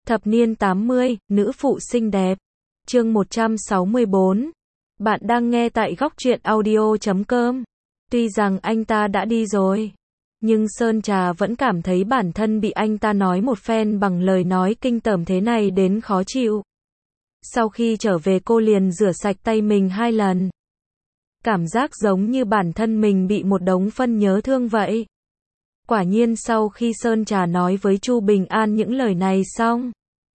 Thập niên 80, nữ phụ xinh đẹp. Chương 164. Bạn đang nghe tại góc truyện audio.com. Tuy rằng anh ta đã đi rồi, nhưng Sơn Trà vẫn cảm thấy bản thân bị anh ta nói một phen bằng lời nói kinh tởm thế này đến khó chịu. Sau khi trở về cô liền rửa sạch tay mình 2 lần. Cảm giác giống như bản thân mình bị một đống phân nhớ thương vậy. Quả nhiên sau khi Sơn Trà nói với Chu Bình An những lời này xong,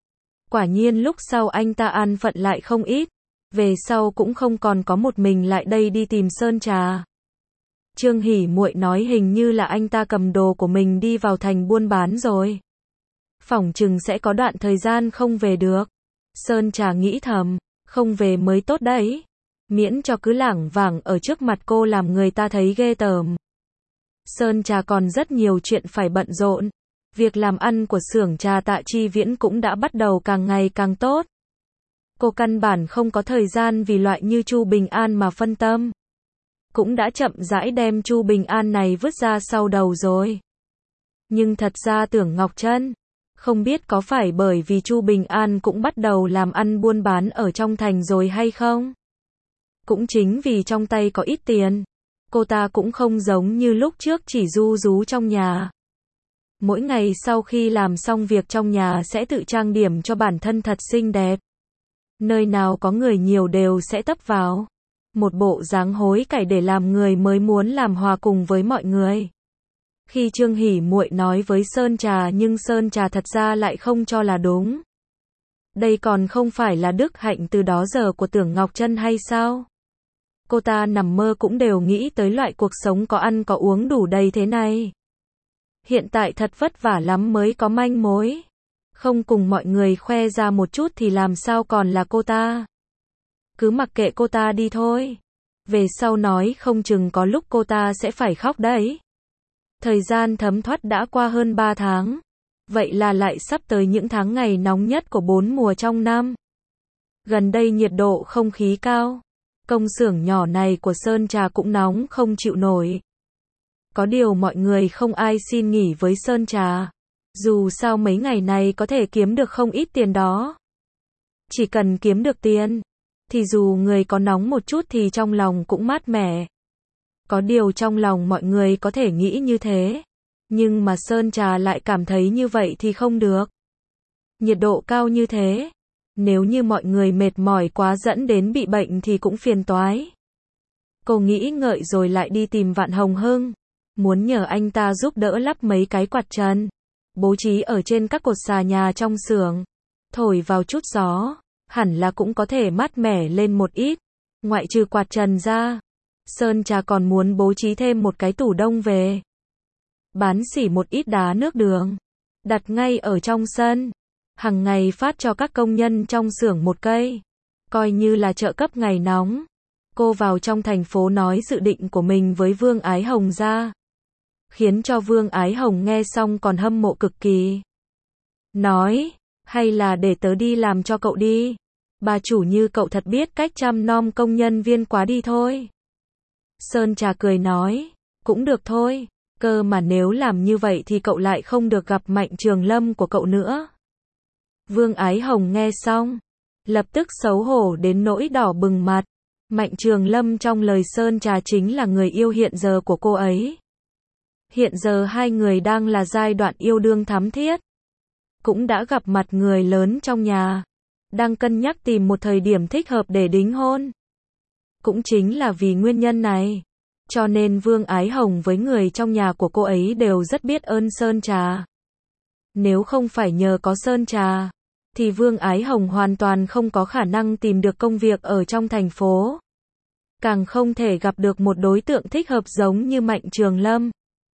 quả nhiên lúc sau anh ta an phận lại không ít, về sau cũng không còn có một mình lại đây đi tìm Sơn Trà. Trương Hỉ Muội nói hình như là anh ta cầm đồ của mình đi vào thành buôn bán rồi. Phỏng chừng sẽ có đoạn thời gian không về được. Sơn Trà nghĩ thầm, không về mới tốt đấy. Miễn cho cứ lảng vảng ở trước mặt cô làm người ta thấy ghê tởm. Sơn Trà còn rất nhiều chuyện phải bận rộn. Việc làm ăn của xưởng trà Tạ Chi Viễn cũng đã bắt đầu càng ngày càng tốt. Cô căn bản không có thời gian vì loại như Chu Bình An mà phân tâm. Cũng đã chậm rãi đem Chu Bình An này vứt ra sau đầu rồi. Nhưng thật ra Tưởng Ngọc Trân, không biết có phải bởi vì Chu Bình An cũng bắt đầu làm ăn buôn bán ở trong thành rồi hay không? Cũng chính vì trong tay có ít tiền, cô ta cũng không giống như lúc trước chỉ ru rú trong nhà. Mỗi ngày sau khi làm xong việc trong nhà sẽ tự trang điểm cho bản thân thật xinh đẹp. Nơi nào có người nhiều đều sẽ tấp vào. Một bộ dáng hối cải để làm người mới muốn làm hòa cùng với mọi người. Khi Trương Hỉ Muội nói với Sơn Trà nhưng Sơn Trà thật ra lại không cho là đúng. Đây còn không phải là đức hạnh từ đó giờ của Tưởng Ngọc Trân hay sao? Cô ta nằm mơ cũng đều nghĩ tới loại cuộc sống có ăn có uống đủ đầy thế này. Hiện tại thật vất vả lắm mới có manh mối. Không cùng mọi người khoe ra một chút thì làm sao còn là cô ta. Cứ mặc kệ cô ta đi thôi. Về sau nói không chừng có lúc cô ta sẽ phải khóc đấy. Thời gian thấm thoát đã qua hơn 3 tháng. Vậy là lại sắp tới những tháng ngày nóng nhất của 4 mùa trong năm. Gần đây nhiệt độ không khí cao. Công xưởng nhỏ này của Sơn Trà cũng nóng không chịu nổi. Có điều mọi người không ai xin nghỉ với Sơn Trà. Dù sao mấy ngày này có thể kiếm được không ít tiền đó. Chỉ cần kiếm được tiền, thì dù người có nóng một chút thì trong lòng cũng mát mẻ. Có điều trong lòng mọi người có thể nghĩ như thế. Nhưng mà Sơn Trà lại cảm thấy như vậy thì không được. Nhiệt độ cao như thế. Nếu như mọi người mệt mỏi quá dẫn đến bị bệnh thì cũng phiền toái. Cô nghĩ ngợi rồi lại đi tìm Vạn Hồng Hưng. Muốn nhờ anh ta giúp đỡ lắp mấy cái quạt trần. Bố trí ở trên các cột xà nhà trong xưởng. Thổi vào chút gió. Hẳn là cũng có thể mát mẻ lên một ít. Ngoại trừ quạt trần ra. Sơn Trà còn muốn bố trí thêm một cái tủ đông về. Bán xỉ một ít đá nước đường. Đặt ngay ở trong sân. Hằng ngày phát cho các công nhân trong xưởng một cây. Coi như là trợ cấp ngày nóng. Cô vào trong thành phố nói dự định của mình với Vương Ái Hồng ra. Khiến cho Vương Ái Hồng nghe xong còn hâm mộ cực kỳ. Nói, hay là để tớ đi làm cho cậu đi. Bà chủ như cậu thật biết cách chăm nom công nhân viên quá đi thôi. Sơn Trà cười nói, cũng được thôi. Cơ mà nếu làm như vậy thì cậu lại không được gặp Mạnh Trường Lâm của cậu nữa. Vương Ái Hồng nghe xong, lập tức xấu hổ đến nỗi đỏ bừng mặt. Mạnh Trường Lâm trong lời Sơn Trà chính là người yêu hiện giờ của cô ấy. Hiện giờ hai người đang là giai đoạn yêu đương thắm thiết. Cũng đã gặp mặt người lớn trong nhà. Đang cân nhắc tìm một thời điểm thích hợp để đính hôn. Cũng chính là vì nguyên nhân này. Cho nên Vương Ái Hồng với người trong nhà của cô ấy đều rất biết ơn Sơn Trà. Nếu không phải nhờ có Sơn Trà, thì Vương Ái Hồng hoàn toàn không có khả năng tìm được công việc ở trong thành phố. Càng không thể gặp được một đối tượng thích hợp giống như Mạnh Trường Lâm.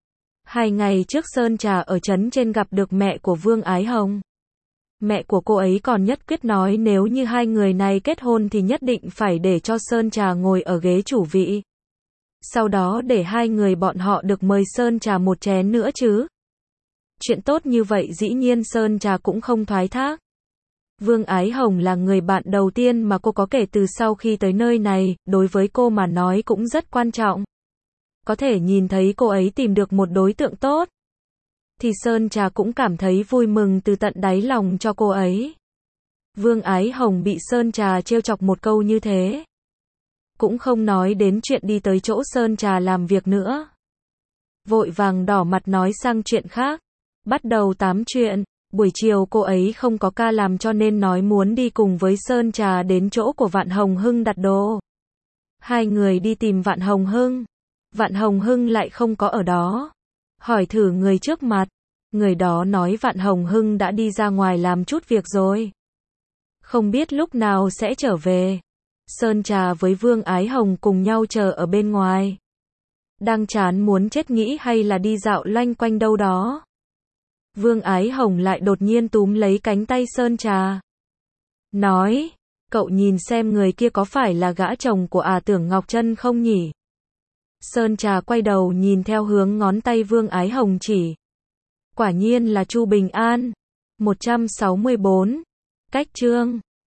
2 ngày trước Sơn Trà ở trấn trên gặp được mẹ của Vương Ái Hồng. Mẹ của cô ấy còn nhất quyết nói nếu như hai người này kết hôn thì nhất định phải để cho Sơn Trà ngồi ở ghế chủ vị. Sau đó để hai người bọn họ được mời Sơn Trà một chén nữa chứ. Chuyện tốt như vậy dĩ nhiên Sơn Trà cũng không thoái thác. Vương Ái Hồng là người bạn đầu tiên mà cô có kể từ sau khi tới nơi này, đối với cô mà nói cũng rất quan trọng. Có thể nhìn thấy cô ấy tìm được một đối tượng tốt. thì Sơn Trà cũng cảm thấy vui mừng từ tận đáy lòng cho cô ấy. Vương Ái Hồng bị Sơn Trà trêu chọc một câu như thế, cũng không nói đến chuyện đi tới chỗ Sơn Trà làm việc nữa. Vội vàng đỏ mặt nói sang chuyện khác, bắt đầu tám chuyện. Buổi chiều cô ấy không có ca làm cho nên nói muốn đi cùng với Sơn Trà đến chỗ của Vạn Hồng Hưng đặt đồ. Hai người đi tìm Vạn Hồng Hưng. Vạn Hồng Hưng lại không có ở đó. Hỏi thử người trước mặt. Người đó nói Vạn Hồng Hưng đã đi ra ngoài làm chút việc rồi, không biết lúc nào sẽ trở về. Sơn Trà với Vương Ái Hồng cùng nhau chờ ở bên ngoài. Đang chán muốn chết nghĩ hay là đi dạo loanh quanh đâu đó. Vương Ái Hồng lại đột nhiên túm lấy cánh tay Sơn Trà. Nói, cậu nhìn xem người kia có phải là gã chồng của Tưởng Ngọc Trân không nhỉ? Sơn Trà quay đầu nhìn theo hướng ngón tay Vương Ái Hồng chỉ. Quả nhiên là Chu Bình An. 164. Cách chương